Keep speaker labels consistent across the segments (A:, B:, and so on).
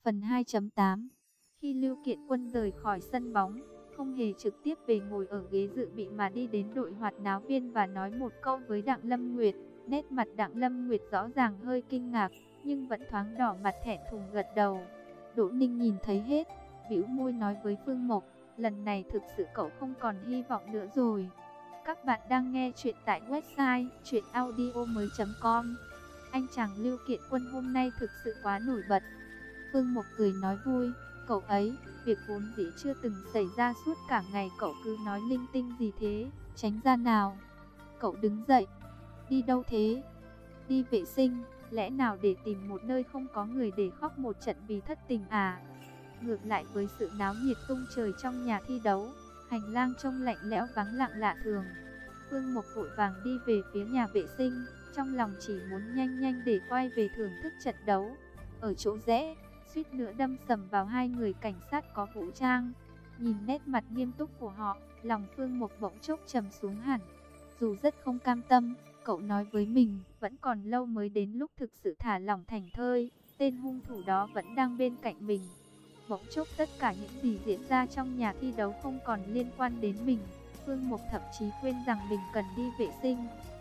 A: Phần 2.8. Khi Lưu Kiện Quân rời khỏi sân bóng, không hề trực tiếp về ngồi ở ghế dự bị mà đi đến đội hoạt náo viên và nói một câu với Đặng Lâm Nguyệt. Nét mặt Đặng Lâm Nguyệt rõ ràng hơi kinh ngạc, nhưng vẫn thoáng đỏ mặt thẹn thùng gật đầu. Đỗ Ninh nhìn thấy hết, bĩu môi nói với Phương Mộc, lần này thực sự cậu không còn hy vọng nữa rồi. Các bạn đang nghe chuyện tại website chuyenaudio.com. Anh chàng Lưu Kiện Quân hôm nay thực sự quá nổi bật. Phương Mộc cười nói vui, cậu ấy, việc vốn dĩ chưa từng xảy ra suốt cả ngày cậu cứ nói linh tinh gì thế, tránh ra nào. Cậu đứng dậy, đi đâu thế? Đi vệ sinh, lẽ nào để tìm một nơi không có người để khóc một trận vì thất tình à? Ngược lại với sự náo nhiệt tung trời trong nhà thi đấu, hành lang trông lạnh lẽo vắng lặng lạ thường. Phương Mộc vội vàng đi về phía nhà vệ sinh, trong lòng chỉ muốn nhanh nhanh để quay về thưởng thức trận đấu. Ở chỗ rẽ, suýt nữa đâm sầm vào hai người cảnh sát có vũ trang. Nhìn nét mặt nghiêm túc của họ, lòng Phương Mộc bỗng chốc trầm xuống hẳn. Dù rất không cam tâm, cậu nói với mình, vẫn còn lâu mới đến lúc thực sự thả lỏng thảnh thơi. Tên hung thủ đó vẫn đang bên cạnh mình. Bỗng chốc tất cả những gì diễn ra trong nhà thi đấu không còn liên quan đến mình. Phương Mộc thậm chí quên rằng mình cần đi vệ sinh.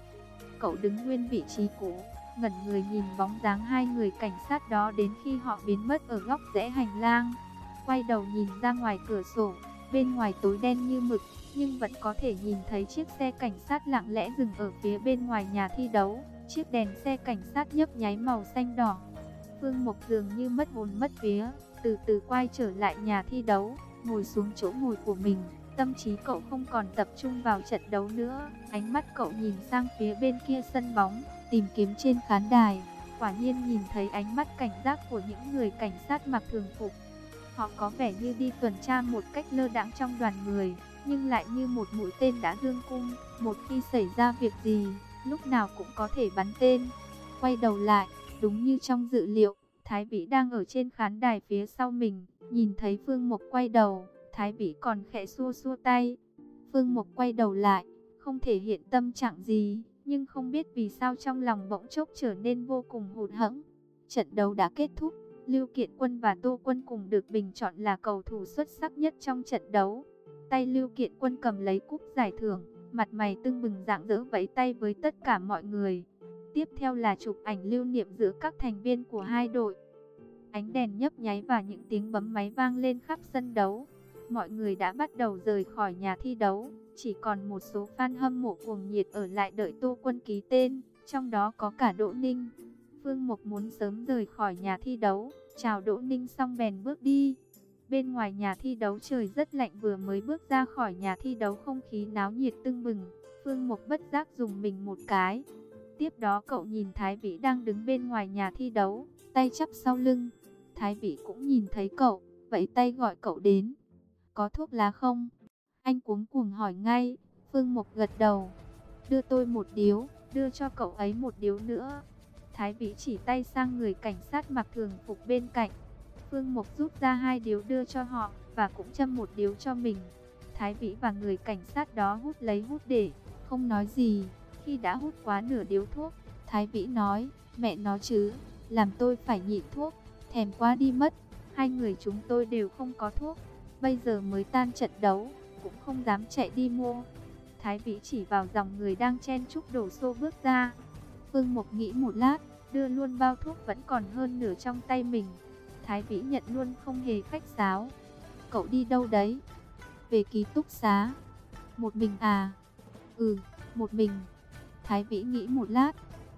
A: Cậu đứng nguyên vị trí cũ, ngẩn người nhìn bóng dáng hai người cảnh sát đó đến khi họ biến mất ở góc rẽ hành lang. Quay đầu nhìn ra ngoài cửa sổ, bên ngoài tối đen như mực, nhưng vẫn có thể nhìn thấy chiếc xe cảnh sát lặng lẽ dừng ở phía bên ngoài nhà thi đấu. Chiếc đèn xe cảnh sát nhấp nháy màu xanh đỏ. Phương Mộc dường như mất hồn mất vía, từ từ quay trở lại nhà thi đấu, ngồi xuống chỗ ngồi của mình. Tâm trí cậu không còn tập trung vào trận đấu nữa, ánh mắt cậu nhìn sang phía bên kia sân bóng, tìm kiếm trên khán đài. Quả nhiên nhìn thấy ánh mắt cảnh giác của những người cảnh sát mặc thường phục. Họ có vẻ như đi tuần tra một cách lơ đãng trong đoàn người, nhưng lại như một mũi tên đã dương cung, một khi xảy ra việc gì, lúc nào cũng có thể bắn tên. Quay đầu lại, đúng như trong dự liệu, Thái Vĩ đang ở trên khán đài phía sau mình, nhìn thấy Phương Mộc quay đầu, Thái Vĩ còn khẽ xua xua tay. Phương Mộc quay đầu lại, không thể hiện tâm trạng gì, nhưng không biết vì sao trong lòng bỗng chốc trở nên vô cùng hụt hẫng. Trận đấu đã kết thúc, Lưu Kiện Quân và Tô Quân cùng được bình chọn là cầu thủ xuất sắc nhất trong trận đấu. Tay Lưu Kiện Quân cầm lấy cúp giải thưởng, mặt mày tưng bừng rạng rỡ vẫy tay với tất cả mọi người. Tiếp theo là chụp ảnh lưu niệm giữa các thành viên của hai đội. Ánh đèn nhấp nháy và những tiếng bấm máy vang lên khắp sân đấu. Mọi người đã bắt đầu rời khỏi nhà thi đấu, chỉ còn một số fan hâm mộ cuồng nhiệt ở lại đợi Tô Quân ký tên, trong đó có cả Đỗ Ninh. Phương Mộc muốn sớm rời khỏi nhà thi đấu, chào Đỗ Ninh xong bèn bước đi. Bên ngoài nhà thi đấu trời rất lạnh, vừa mới bước ra khỏi nhà thi đấu không khí náo nhiệt tưng bừng. Phương Mộc bất giác dùng mình một cái. Tiếp đó cậu nhìn Thái Vĩ đang đứng bên ngoài nhà thi đấu, tay chắp sau lưng. Thái Vĩ cũng nhìn thấy cậu, vẫy tay gọi cậu đến. Có thuốc lá không? Anh cuống cuồng hỏi ngay. Phương Mộc gật đầu. Đưa tôi một điếu, đưa cho cậu ấy một điếu nữa. Thái Vĩ chỉ tay sang người cảnh sát mặc thường phục bên cạnh. Phương Mộc rút ra 2 điếu đưa cho họ, và cũng châm một điếu cho mình. Thái Vĩ và người cảnh sát đó hút lấy hút để, không nói gì. Khi đã hút quá nửa điếu thuốc, Thái Vĩ nói, mẹ nó chứ, làm tôi phải nhịn thuốc, thèm quá đi mất. Hai người chúng tôi đều không có thuốc, bây giờ mới tan trận đấu, cũng không dám chạy đi mua. Thái Vĩ chỉ vào dòng người đang chen chúc đổ xô bước ra. Phương Mộc nghĩ một lát, đưa luôn bao thuốc vẫn còn hơn nửa trong tay mình. Thái Vĩ nhận luôn không hề khách sáo. Cậu đi đâu đấy? Về ký túc xá. Một mình à? Ừ, một mình. Thái Vĩ nghĩ một lát.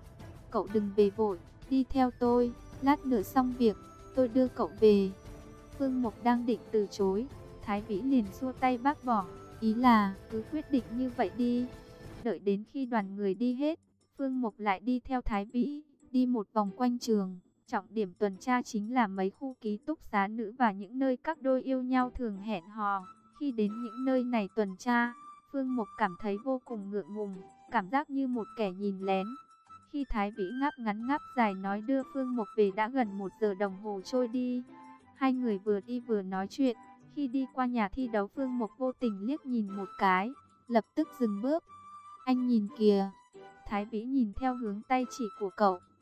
A: Cậu đừng về vội, đi theo tôi, lát nữa xong việc, tôi đưa cậu về. Phương Mộc đang định từ chối, Thái Vĩ liền xua tay bác bỏ, ý là cứ quyết định như vậy đi. Đợi đến khi đoàn người đi hết, Phương Mộc lại đi theo Thái Vĩ, đi một vòng quanh trường. Trọng điểm tuần tra chính là mấy khu ký túc xá nữ và những nơi các đôi yêu nhau thường hẹn hò. Khi đến những nơi này tuần tra, Phương Mộc cảm thấy vô cùng ngượng ngùng, cảm giác như một kẻ nhìn lén. Khi Thái Vĩ ngáp ngắn ngáp dài nói đưa Phương Mộc về đã gần 1 giờ đồng hồ trôi đi. Hai người vừa đi vừa nói chuyện. Khi đi qua nhà thi đấu, Phương Mộc vô tình liếc nhìn một cái, lập tức dừng bước. Anh nhìn kìa. Thái Vĩ nhìn theo hướng tay chỉ của cậu,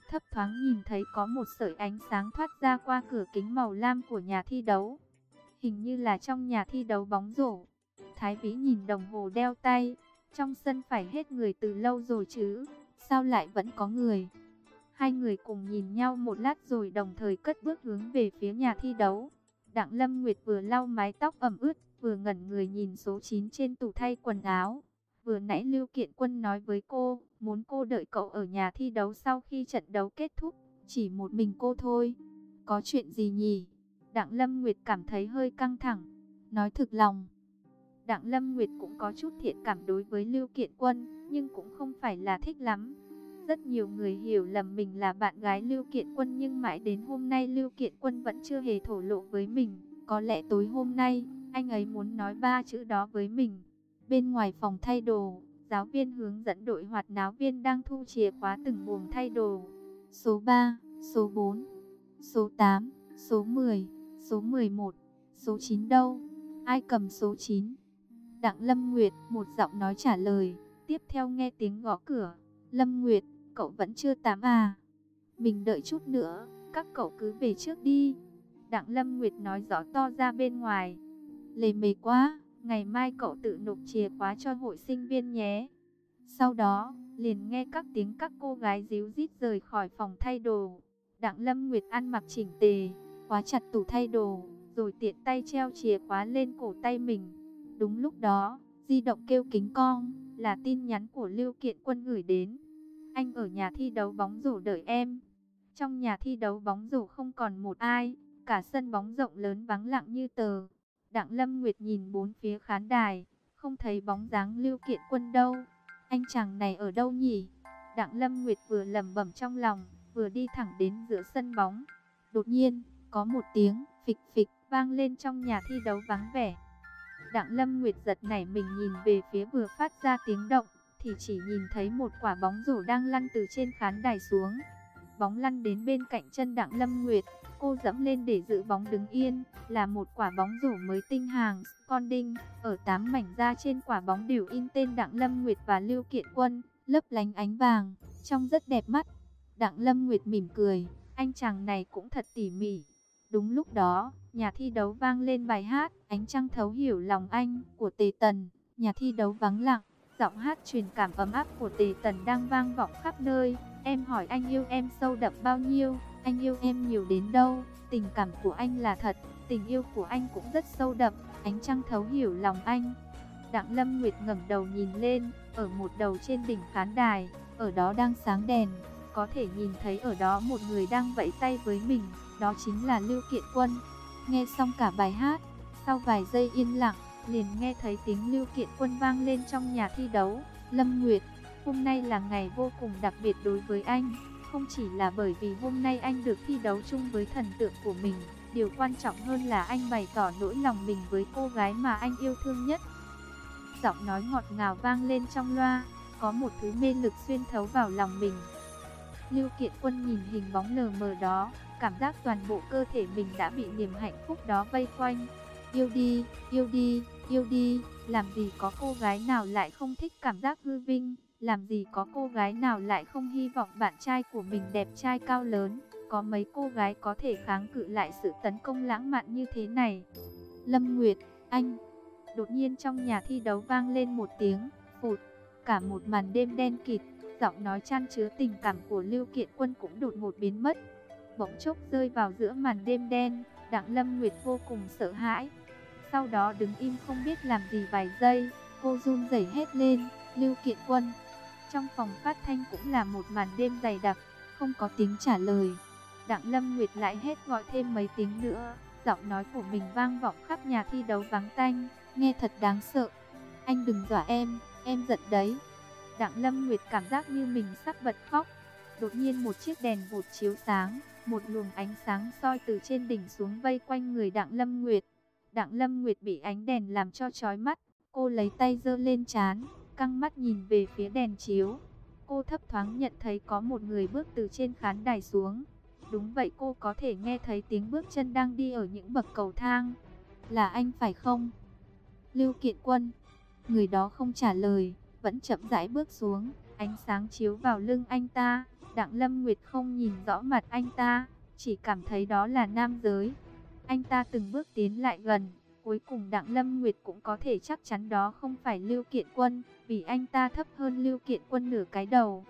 A: thấp thoáng nhìn thấy có một sợi ánh sáng thoát ra qua cửa kính màu lam của nhà thi đấu. Hình như là trong nhà thi đấu bóng rổ. Thái Vĩ nhìn đồng hồ đeo tay, trong sân phải hết người từ lâu rồi chứ, sao lại vẫn có người? Hai người cùng nhìn nhau một lát rồi đồng thời cất bước hướng về phía nhà thi đấu. Đặng Lâm Nguyệt vừa lau mái tóc ẩm ướt, vừa ngẩn người nhìn số 9 trên tủ thay quần áo. Vừa nãy Lưu Kiện Quân nói với cô, muốn cô đợi cậu ở nhà thi đấu sau khi trận đấu kết thúc, chỉ một mình cô thôi. Có chuyện gì nhỉ? Đặng Lâm Nguyệt cảm thấy hơi căng thẳng, nói thực lòng. Đặng Lâm Nguyệt cũng có chút thiện cảm đối với Lưu Kiện Quân, nhưng cũng không phải là thích lắm. Rất nhiều người hiểu lầm mình là bạn gái Lưu Kiện Quân, nhưng mãi đến hôm nay Lưu Kiện Quân vẫn chưa hề thổ lộ với mình. Có lẽ tối hôm nay, anh ấy muốn nói 3 chữ đó với mình. Bên ngoài phòng thay đồ, giáo viên hướng dẫn đội hoạt náo viên đang thu chìa khóa từng buồng thay đồ. Số 3, số 4, số 8, số 10, số 11, số 9 đâu? Ai cầm số 9? Đặng Lâm Nguyệt, một giọng nói trả lời. Tiếp theo nghe tiếng gõ cửa. Lâm Nguyệt, cậu vẫn chưa tắm à? Mình đợi chút nữa, các cậu cứ về trước đi. Đặng Lâm Nguyệt nói rõ to ra bên ngoài. Lề mề quá, ngày mai cậu tự nộp chìa khóa cho hội sinh viên nhé. Sau đó, liền nghe các tiếng các cô gái díu dít rời khỏi phòng thay đồ. Đặng Lâm Nguyệt ăn mặc chỉnh tề, khóa chặt tủ thay đồ, rồi tiện tay treo chìa khóa lên cổ tay mình. Đúng lúc đó, di động kêu kính cong, là tin nhắn của Lưu Kiện Quân gửi đến. Anh ở nhà thi đấu bóng rổ đợi em. Trong nhà thi đấu bóng rổ không còn một ai, cả sân bóng rộng lớn vắng lặng như tờ. Đặng Lâm Nguyệt nhìn bốn phía khán đài, không thấy bóng dáng Lưu Kiện Quân đâu. Anh chàng này ở đâu nhỉ? Đặng Lâm Nguyệt vừa lẩm bẩm trong lòng, vừa đi thẳng đến giữa sân bóng. Đột nhiên, có một tiếng phịch phịch vang lên trong nhà thi đấu vắng vẻ. Đặng Lâm Nguyệt giật nảy mình nhìn về phía vừa phát ra tiếng động, thì chỉ nhìn thấy một quả bóng rổ đang lăn từ trên khán đài xuống. Bóng lăn đến bên cạnh chân Đặng Lâm Nguyệt, cô dẫm lên để giữ bóng đứng yên, là một quả bóng rổ mới tinh hàng Conding. Ở 8 mảnh da trên quả bóng đều in tên Đặng Lâm Nguyệt và Lưu Kiện Quân, lấp lánh ánh vàng, trông rất đẹp mắt. Đặng Lâm Nguyệt mỉm cười, anh chàng này cũng thật tỉ mỉ. Đúng lúc đó, nhà thi đấu vang lên bài hát Ánh Trăng Thấu Hiểu Lòng Anh của Tề Tần. Nhà thi đấu vắng lặng, giọng hát truyền cảm ấm áp của Tề Tần đang vang vọng khắp nơi. Em hỏi anh yêu em sâu đậm bao nhiêu, anh yêu em nhiều đến đâu. Tình cảm của anh là thật, tình yêu của anh cũng rất sâu đậm. Ánh trăng thấu hiểu lòng anh. Đặng Lâm Nguyệt ngẩng đầu nhìn lên, ở một đầu trên đỉnh khán đài, ở đó đang sáng đèn, có thể nhìn thấy ở đó một người đang vẫy tay với mình, đó chính là Lưu Kiện Quân. Nghe xong cả bài hát, sau vài giây yên lặng, liền nghe thấy tiếng Lưu Kiện Quân vang lên trong nhà thi đấu. Lâm Nguyệt, hôm nay là ngày vô cùng đặc biệt đối với anh, không chỉ là bởi vì hôm nay anh được thi đấu chung với thần tượng của mình, điều quan trọng hơn là anh bày tỏ nỗi lòng mình với cô gái mà anh yêu thương nhất. Giọng nói ngọt ngào vang lên trong loa, có một thứ mê lực xuyên thấu vào lòng mình. Lưu Kiện Quân nhìn hình bóng lờ mờ đó, cảm giác toàn bộ cơ thể mình đã bị niềm hạnh phúc đó vây quanh. Yêu đi, yêu đi, yêu đi, làm gì có cô gái nào lại không thích cảm giác hư vinh, làm gì có cô gái nào lại không hy vọng bạn trai của mình đẹp trai cao lớn, có mấy cô gái có thể kháng cự lại sự tấn công lãng mạn như thế này. Lâm Nguyệt, anh. Đột nhiên trong nhà thi đấu vang lên một tiếng phụt, cả một màn đêm đen kịt, giọng nói chan chứa tình cảm của Lưu Kiện Quân cũng đột ngột biến mất. Bỗng chốc rơi vào giữa màn đêm đen, Đặng Lâm Nguyệt vô cùng sợ hãi. Sau đó đứng im không biết làm gì vài giây, cô run rẩy hét lên, Lưu Kiện Quân. Trong phòng phát thanh cũng là một màn đêm dày đặc, không có tiếng trả lời. Đặng Lâm Nguyệt lại hét gọi thêm mấy tiếng nữa, giọng nói của mình vang vọng khắp nhà thi đấu vắng tanh, nghe thật đáng sợ. Anh đừng dọa em giận đấy. Đặng Lâm Nguyệt cảm giác như mình sắp bật khóc. Đột nhiên một chiếc đèn vụt chiếu sáng, một luồng ánh sáng soi từ trên đỉnh xuống vây quanh người Đặng Lâm Nguyệt. Đặng Lâm Nguyệt bị ánh đèn làm cho chói mắt, cô lấy tay giơ lên trán, căng mắt nhìn về phía đèn chiếu. Cô thấp thoáng nhận thấy có một người bước từ trên khán đài xuống. Đúng vậy, cô có thể nghe thấy tiếng bước chân đang đi ở những bậc cầu thang. Là anh phải không? Lưu Kiện Quân. Người đó không trả lời, vẫn chậm rãi bước xuống, ánh sáng chiếu vào lưng anh ta. Đặng Lâm Nguyệt không nhìn rõ mặt anh ta, chỉ cảm thấy đó là nam giới. Anh ta từng bước tiến lại gần, cuối cùng Đặng Lâm Nguyệt cũng có thể chắc chắn đó không phải Lưu Kiện Quân, vì anh ta thấp hơn Lưu Kiện Quân nửa cái đầu.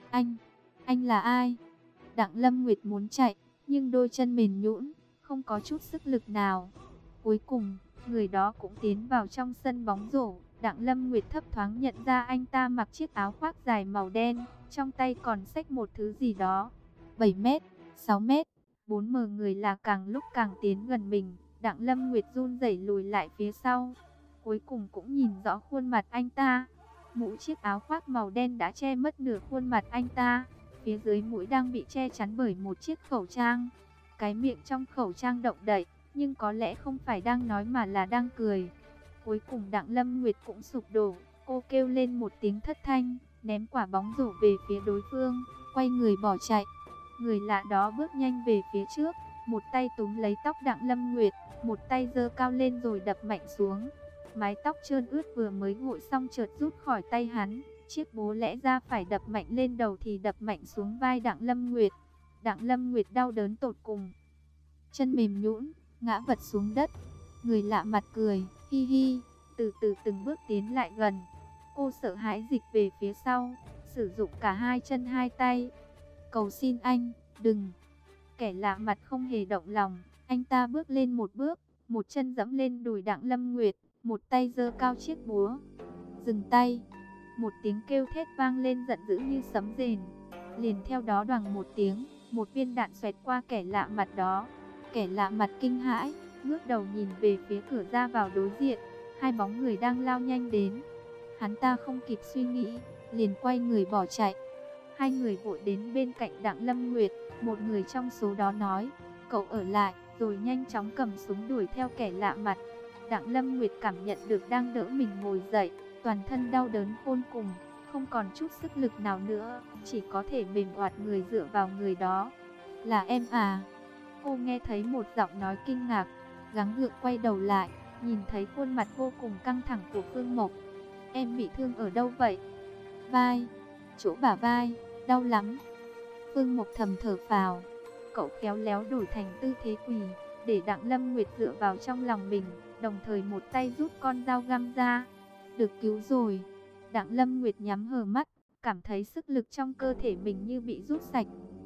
A: Anh là ai? Đặng Lâm Nguyệt muốn chạy, nhưng đôi chân mềm nhũn, không có chút sức lực nào. Cuối cùng, người đó cũng tiến vào trong sân bóng rổ. Đặng Lâm Nguyệt thấp thoáng nhận ra anh ta mặc chiếc áo khoác dài màu đen, trong tay còn xách một thứ gì đó. 7 mét, 6 mét, 4m người là càng lúc càng tiến gần mình. Đặng Lâm Nguyệt run rẩy lùi lại phía sau. Cuối cùng cũng nhìn rõ khuôn mặt anh ta. Mũ chiếc áo khoác màu đen đã che mất nửa khuôn mặt anh ta. Phía dưới mũi đang bị che chắn bởi một chiếc khẩu trang. Cái miệng trong khẩu trang động đậy, nhưng có lẽ không phải đang nói mà là đang cười. Cuối cùng Đặng Lâm Nguyệt cũng sụp đổ, cô kêu lên một tiếng thất thanh, ném quả bóng rổ về phía đối phương, quay người bỏ chạy. Người lạ đó bước nhanh về phía trước, một tay túm lấy tóc Đặng Lâm Nguyệt, một tay giơ cao lên rồi đập mạnh xuống. Mái tóc trơn ướt vừa mới gội xong chợt rút khỏi tay hắn, chiếc búa lẽ ra phải đập mạnh lên đầu thì đập mạnh xuống vai Đặng Lâm Nguyệt. Đặng Lâm Nguyệt đau đớn tột cùng, chân mềm nhũn, ngã vật xuống đất. Người lạ mặt cười, hi hi, từ từ từng bước tiến lại gần. Cô sợ hãi dịch về phía sau, sử dụng cả hai chân hai tay. Cầu xin anh, đừng. Kẻ lạ mặt không hề động lòng, anh ta bước lên một bước, một chân giẫm lên đùi Đặng Lâm Nguyệt, một tay giơ cao chiếc búa. Dừng tay. Một tiếng kêu thét vang lên giận dữ như sấm rền. Liền theo đó đoằng một tiếng, một viên đạn xoẹt qua kẻ lạ mặt đó. Kẻ lạ mặt kinh hãi, ngước đầu nhìn về phía cửa ra vào đối diện, hai bóng người đang lao nhanh đến. Hắn ta không kịp suy nghĩ, liền quay người bỏ chạy. Hai người vội đến bên cạnh Đặng Lâm Nguyệt, một người trong số đó nói, cậu ở lại, rồi nhanh chóng cầm súng đuổi theo kẻ lạ mặt. Đặng Lâm Nguyệt cảm nhận được đang đỡ mình ngồi dậy, toàn thân đau đớn khôn cùng, không còn chút sức lực nào nữa, chỉ có thể mềm oạt người dựa vào người đó. Là em à? Cô nghe thấy một giọng nói kinh ngạc, gắng gượng quay đầu lại, nhìn thấy khuôn mặt vô cùng căng thẳng của Phương Mộc. Em bị thương ở đâu vậy? Vai, chỗ bả vai, đau lắm. Phương Mộc thầm thở phào, cậu khéo léo đổi thành tư thế quỳ, để Đặng Lâm Nguyệt dựa vào trong lòng mình, đồng thời một tay rút con dao găm ra. Được cứu rồi. Đặng Lâm Nguyệt nhắm hờ mắt, cảm thấy sức lực trong cơ thể mình như bị rút sạch.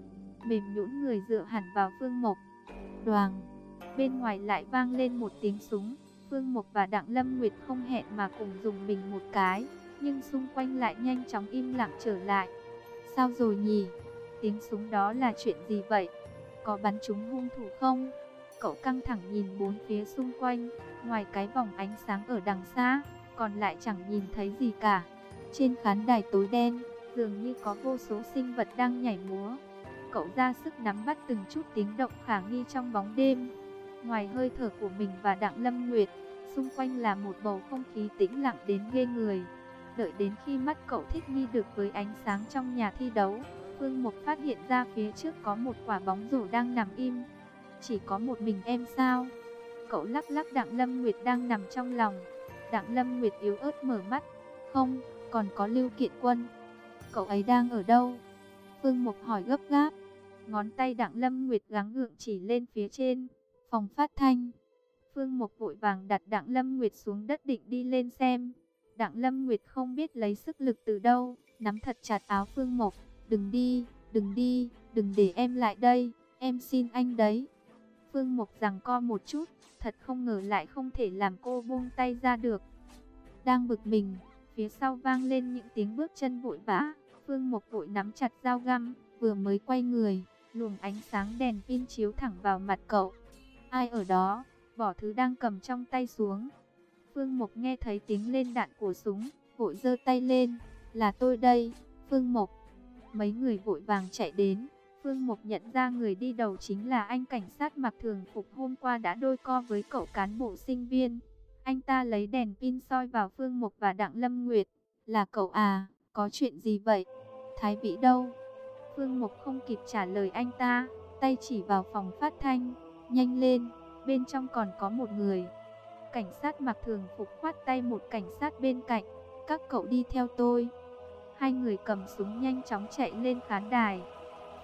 A: Mềm nhũn người dựa hẳn vào Phương Mộc. Đoàng, bên ngoài lại vang lên một tiếng súng. Phương Mộc và Đặng Lâm Nguyệt không hẹn mà cùng dùng mình một cái, nhưng xung quanh lại nhanh chóng im lặng trở lại. Sao rồi nhỉ? Tiếng súng đó là chuyện gì vậy? Có bắn trúng hung thủ không? Cậu căng thẳng nhìn bốn phía xung quanh, ngoài cái vòng ánh sáng ở đằng xa, còn lại chẳng nhìn thấy gì cả. Trên khán đài tối đen, dường như có vô số sinh vật đang nhảy múa. Cậu ra sức nắm bắt từng chút tiếng động khả nghi trong bóng đêm. Ngoài hơi thở của mình và Đặng Lâm Nguyệt, xung quanh là một bầu không khí tĩnh lặng đến ghê người. Đợi đến khi mắt cậu thích nghi được với ánh sáng trong nhà thi đấu, Phương Mộc phát hiện ra phía trước có một quả bóng rổ đang nằm im. Chỉ có một mình em sao? Cậu lắc lắc Đặng Lâm Nguyệt đang nằm trong lòng. Đặng Lâm Nguyệt yếu ớt mở mắt. Không, còn có Lưu Kiện Quân. Cậu ấy đang ở đâu? Phương Mộc hỏi gấp gáp. Ngón tay Đặng Lâm Nguyệt gắng gượng chỉ lên phía trên phòng phát thanh. Phương Mộc vội vàng đặt Đặng Lâm Nguyệt xuống đất định đi lên xem. Đặng Lâm Nguyệt không biết lấy sức lực từ đâu, nắm thật chặt áo Phương Mộc. Đừng đi, đừng đi, đừng để em lại đây, em xin anh đấy. Phương Mộc giằng co một chút, thật không ngờ lại không thể làm cô buông tay ra được. Đang bực mình, phía sau vang lên những tiếng bước chân vội vã. Phương Mộc vội nắm chặt dao găm, vừa mới quay người, luồng ánh sáng đèn pin chiếu thẳng vào mặt cậu. Ai ở đó? Bỏ thứ đang cầm trong tay xuống. Phương Mộc nghe thấy tiếng lên đạn của súng, vội giơ tay lên. Là tôi đây, Phương Mộc. Mấy người vội vàng chạy đến. Phương Mộc nhận ra người đi đầu chính là anh cảnh sát mặc thường phục hôm qua đã đôi co với cậu cán bộ sinh viên. Anh ta lấy đèn pin soi vào Phương Mộc và Đặng Lâm Nguyệt. Là cậu à, có chuyện gì vậy? Thái Vĩ đâu? Phương Mộc không kịp trả lời anh ta, tay chỉ vào phòng phát thanh. Nhanh lên, bên trong còn có một người. Cảnh sát mặc thường phục khoát tay một cảnh sát bên cạnh. Các cậu đi theo tôi. Hai người cầm súng nhanh chóng chạy lên khán đài.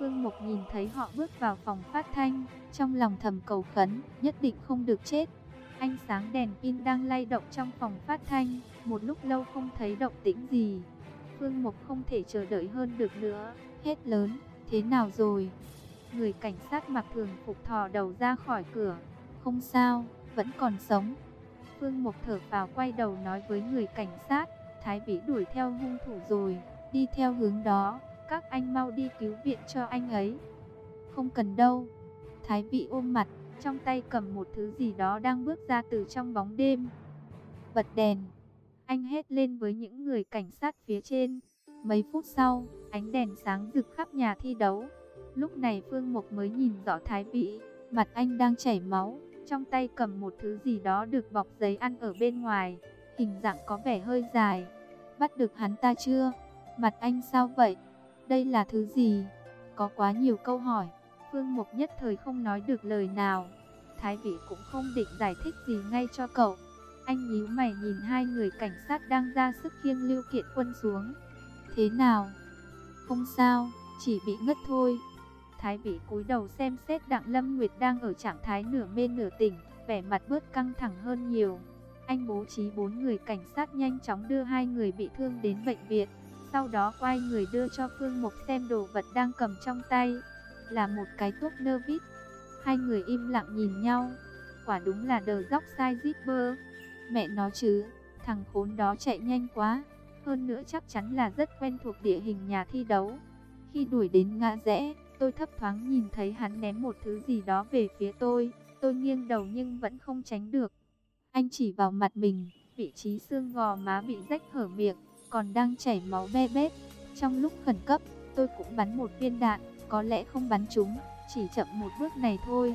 A: Phương Mộc nhìn thấy họ bước vào phòng phát thanh, trong lòng thầm cầu khấn, nhất định không được chết. Ánh sáng đèn pin đang lay động trong phòng phát thanh, một lúc lâu không thấy động tĩnh gì. Phương Mộc không thể chờ đợi hơn được nữa, hét lớn, thế nào rồi? Người cảnh sát mặc thường phục thò đầu ra khỏi cửa, không sao, vẫn còn sống. Phương Mộc thở phào quay đầu nói với người cảnh sát, Thái Vĩ đuổi theo hung thủ rồi, đi theo hướng đó, các anh mau đi cứu viện cho anh ấy. Không cần đâu. Thái Vĩ ôm mặt, trong tay cầm một thứ gì đó đang bước ra từ trong bóng đêm. Bật đèn. Anh hét lên với những người cảnh sát phía trên. Mấy phút sau, ánh đèn sáng rực khắp nhà thi đấu. Lúc này Phương Mộc mới nhìn rõ Thái Vĩ, mặt anh đang chảy máu, trong tay cầm một thứ gì đó được bọc giấy ăn ở bên ngoài, hình dạng có vẻ hơi dài. Bắt được hắn ta chưa? Mặt anh sao vậy? Đây là thứ gì? Có quá nhiều câu hỏi, Phương Mộc nhất thời không nói được lời nào. Thái Vĩ cũng không định giải thích gì ngay cho cậu. Anh nhíu mày nhìn hai người cảnh sát đang ra sức khiêng Lưu Kiện Quân xuống. Thế nào? Không sao, chỉ bị ngất thôi. Thái Vĩ cúi đầu xem xét Đặng Lâm Nguyệt đang ở trạng thái nửa mê nửa tỉnh, vẻ mặt bớt căng thẳng hơn nhiều. Anh bố trí 4 người cảnh sát nhanh chóng đưa hai người bị thương đến bệnh viện. Sau đó quay người đưa cho Phương Mộc xem đồ vật đang cầm trong tay. Là một cái thuốc nơ vít. Hai người im lặng nhìn nhau. Quả đúng là đờ dóc sai zipper. Mẹ nó chứ, thằng khốn đó chạy nhanh quá. Hơn nữa chắc chắn là rất quen thuộc địa hình nhà thi đấu. Khi đuổi đến ngã rẽ, tôi thấp thoáng nhìn thấy hắn ném một thứ gì đó về phía tôi. Tôi nghiêng đầu nhưng vẫn không tránh được. Anh chỉ vào mặt mình, vị trí xương gò má bị rách hở miệng, còn đang chảy máu be bét. Trong lúc khẩn cấp, tôi cũng bắn một viên đạn, có lẽ không bắn trúng, chỉ chậm một bước này thôi.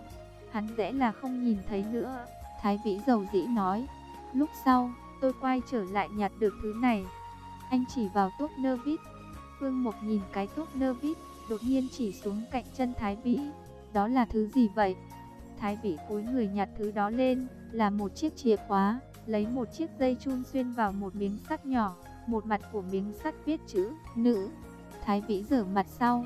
A: Hắn dễ là không nhìn thấy nữa, Thái Vĩ dầu dĩ nói. Lúc sau, tôi quay trở lại nhặt được thứ này. Anh chỉ vào thuốc nơ vít. Phương Mộc nhìn cái thuốc nơ vít, đột nhiên chỉ xuống cạnh chân Thái Vĩ. Đó là thứ gì vậy? Thái Vĩ cúi người nhặt thứ đó lên, là một chiếc chìa khóa, lấy một chiếc dây chun xuyên vào một miếng sắt nhỏ, một mặt của miếng sắt viết chữ nữ. Thái Vĩ giở mặt sau.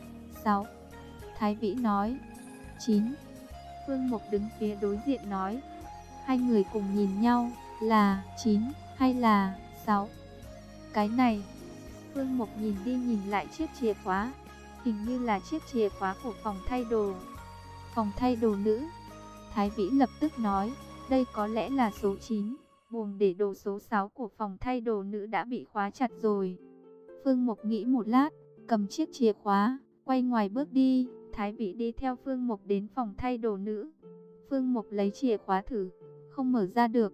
A: 6. Thái Vĩ nói. 9. Phương Mộc đứng phía đối diện nói. Hai người cùng nhìn nhau, là 9 hay là 6? Cái này. Phương Mộc nhìn đi nhìn lại chiếc chìa khóa, hình như là chiếc chìa khóa của phòng thay đồ. Phòng thay đồ nữ. Thái Vĩ lập tức nói, đây có lẽ là số 9, buồng để đồ số 6 của phòng thay đồ nữ đã bị khóa chặt rồi. Phương Mộc nghĩ một lát, cầm chiếc chìa khóa, quay ngoài bước đi. Thái Vĩ đi theo Phương Mộc đến phòng thay đồ nữ. Phương Mộc lấy chìa khóa thử, không mở ra được.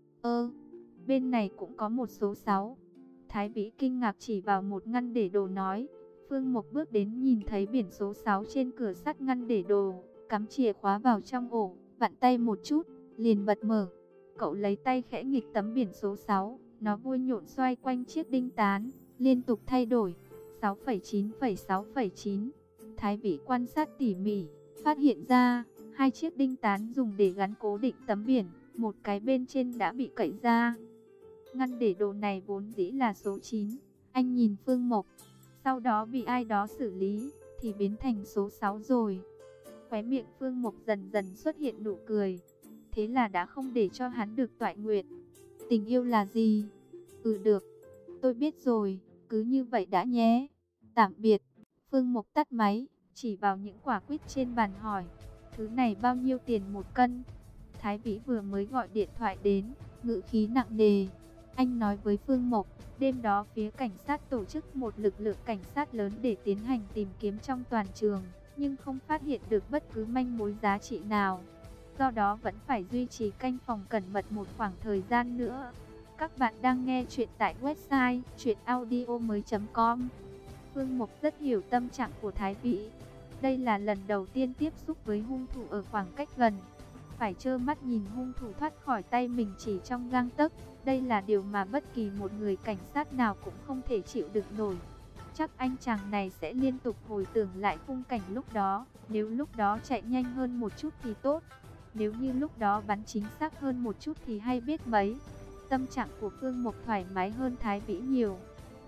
A: Bên này cũng có một số 6. Thái Vĩ kinh ngạc chỉ vào một ngăn để đồ nói. Phương Mộc bước đến nhìn thấy biển số 6 trên cửa sắt ngăn để đồ, cắm chìa khóa vào trong ổ, vặn tay một chút, liền bật mở. Cậu lấy tay khẽ nghịch tấm biển số 6, nó vui nhộn xoay quanh chiếc đinh tán, liên tục thay đổi. 6,9,6,9. Thái Vĩ quan sát tỉ mỉ, phát hiện ra hai chiếc đinh tán dùng để gắn cố định tấm biển, một cái bên trên đã bị cậy ra. Ngăn để đồ này vốn dĩ là số 9. Anh nhìn Phương Mộc, sau đó bị ai đó xử lý thì biến thành số 6 rồi. Khóe miệng Phương Mộc dần dần xuất hiện nụ cười. Thế là đã không để cho hắn được toại nguyện. Tình yêu là gì? Được, tôi biết rồi, cứ như vậy đã nhé. Tạm biệt. Phương Mộc tắt máy, chỉ vào những quả quýt trên bàn hỏi, thứ này bao nhiêu tiền một cân? Thái Vĩ vừa mới gọi điện thoại đến, ngữ khí nặng nề. Anh nói với Phương Mộc, đêm đó phía cảnh sát tổ chức một lực lượng cảnh sát lớn để tiến hành tìm kiếm trong toàn trường, nhưng không phát hiện được bất cứ manh mối giá trị nào. Do đó vẫn phải duy trì canh phòng cẩn mật một khoảng thời gian nữa. Các bạn đang nghe chuyện tại website chuyenaudio.com. Phương Mộc rất hiểu tâm trạng của Thái Vĩ. Đây là lần đầu tiên tiếp xúc với hung thủ ở khoảng cách gần. Phải trơ mắt nhìn hung thủ thoát khỏi tay mình chỉ trong gang tấc. Đây là điều mà bất kỳ một người cảnh sát nào cũng không thể chịu đựng nổi. Chắc anh chàng này sẽ liên tục hồi tưởng lại khung cảnh lúc đó. Nếu lúc đó chạy nhanh hơn một chút thì tốt. Nếu như lúc đó bắn chính xác hơn một chút thì hay biết mấy. Tâm trạng của Phương Mộc thoải mái hơn Thái Vĩ nhiều.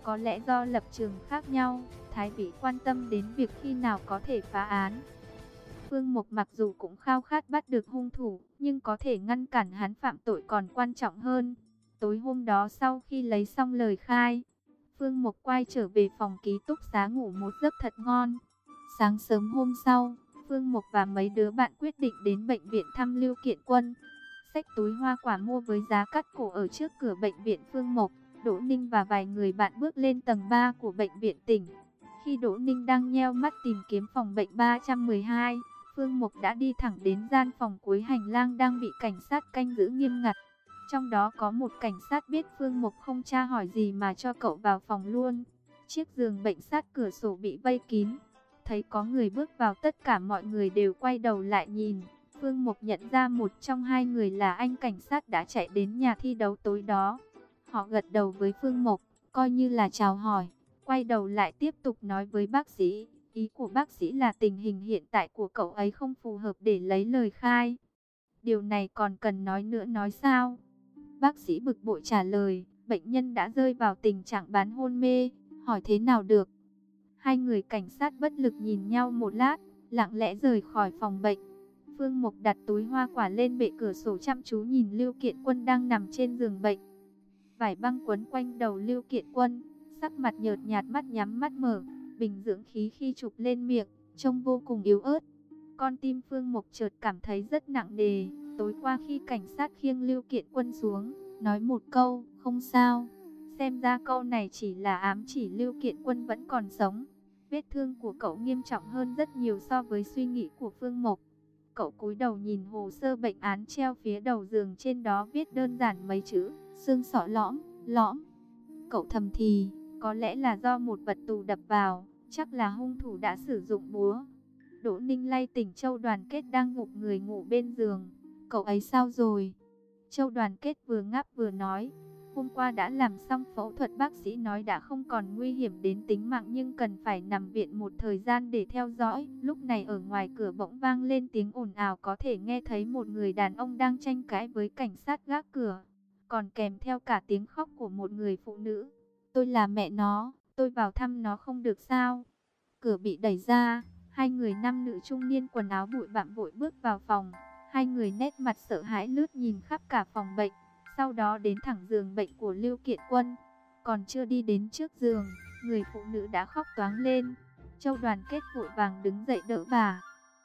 A: Có lẽ do lập trường khác nhau, Thái Vĩ quan tâm đến việc khi nào có thể phá án. Phương Mộc mặc dù cũng khao khát bắt được hung thủ, nhưng có thể ngăn cản hắn phạm tội còn quan trọng hơn. Tối hôm đó sau khi lấy xong lời khai, Phương Mộc quay trở về phòng ký túc xá ngủ một giấc thật ngon. Sáng sớm hôm sau, Phương Mộc và mấy đứa bạn quyết định đến bệnh viện thăm Lưu Kiện Quân. Xách túi hoa quả mua với giá cắt cổ ở trước cửa bệnh viện, Phương Mộc, Đỗ Ninh và vài người bạn bước lên tầng 3 của bệnh viện tỉnh. Khi Đỗ Ninh đang nheo mắt tìm kiếm phòng bệnh 312, Phương Mộc đã đi thẳng đến gian phòng cuối hành lang đang bị cảnh sát canh giữ nghiêm ngặt. Trong đó có một cảnh sát biết Phương Mộc không tra hỏi gì mà cho cậu vào phòng luôn. Chiếc giường bệnh sát cửa sổ bị vây kín. Thấy có người bước vào, tất cả mọi người đều quay đầu lại nhìn. Phương Mộc nhận ra một trong hai người là anh cảnh sát đã chạy đến nhà thi đấu tối đó. Họ gật đầu với Phương Mộc, coi như là chào hỏi. Quay đầu lại tiếp tục nói với bác sĩ. Ý của bác sĩ là tình hình hiện tại của cậu ấy không phù hợp để lấy lời khai. Điều này còn cần nói nữa nói sao? Bác sĩ bực bội trả lời, bệnh nhân đã rơi vào tình trạng bán hôn mê, hỏi thế nào được. Hai người cảnh sát bất lực nhìn nhau một lát, lặng lẽ rời khỏi phòng bệnh. Phương Mộc đặt túi hoa quả lên bệ cửa sổ chăm chú nhìn Lưu Kiện Quân đang nằm trên giường bệnh. Vải băng quấn quanh đầu Lưu Kiện Quân, sắc mặt nhợt nhạt, mắt nhắm mắt mở, bình dưỡng khí khi chụp lên miệng, trông vô cùng yếu ớt. Con tim Phương Mộc chợt cảm thấy rất nặng nề. Tối qua khi cảnh sát khiêng Lưu Kiện Quân xuống, nói một câu, không sao. Xem ra câu này chỉ là ám chỉ Lưu Kiện Quân vẫn còn sống. Vết thương của cậu nghiêm trọng hơn rất nhiều so với suy nghĩ của Phương Mộc. Cậu cúi đầu nhìn hồ sơ bệnh án treo phía đầu giường, trên đó viết đơn giản mấy chữ, xương sọ lõm, lõm. Cậu thầm thì, có lẽ là do một vật tù đập vào, chắc là hung thủ đã sử dụng búa. Đỗ Ninh lay tỉnh Châu Đoàn Kết đang gục người ngủ bên giường. Cậu ấy sao rồi? Châu Đoàn Kết vừa ngáp vừa nói, hôm qua đã làm xong phẫu thuật, bác sĩ nói đã không còn nguy hiểm đến tính mạng nhưng cần phải nằm viện một thời gian để theo dõi. Lúc này ở ngoài cửa bỗng vang lên tiếng ồn ào, có thể nghe thấy một người đàn ông đang tranh cãi với cảnh sát gác cửa, còn kèm theo cả tiếng khóc của một người phụ nữ. Tôi là mẹ nó, tôi vào thăm nó không được sao? Cửa bị đẩy ra, hai người nam nữ trung niên quần áo bụi bặm vội bước vào phòng. Hai người nét mặt sợ hãi lướt nhìn khắp cả phòng bệnh, sau đó đến thẳng giường bệnh của Lưu Kiện Quân. Còn chưa đi đến trước giường, người phụ nữ đã khóc toáng lên. Châu Đoàn Kết vội vàng đứng dậy đỡ bà.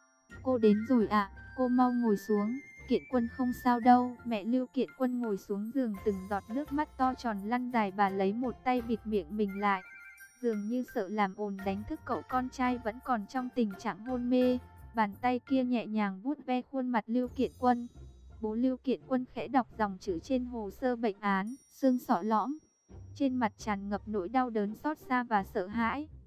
A: Cô đến rồi ạ, cô mau ngồi xuống, Kiện Quân không sao đâu. Mẹ Lưu Kiện Quân ngồi xuống giường, từng giọt nước mắt to tròn lăn dài, bà lấy một tay bịt miệng mình lại, dường như sợ làm ồn đánh thức cậu con trai vẫn còn trong tình trạng hôn mê. Bàn tay kia nhẹ nhàng vuốt ve khuôn mặt Lưu Kiện Quân. Bố Lưu Kiện Quân khẽ đọc dòng chữ trên hồ sơ bệnh án, xương sọ lõm. Trên mặt tràn ngập nỗi đau đớn, xót xa và sợ hãi.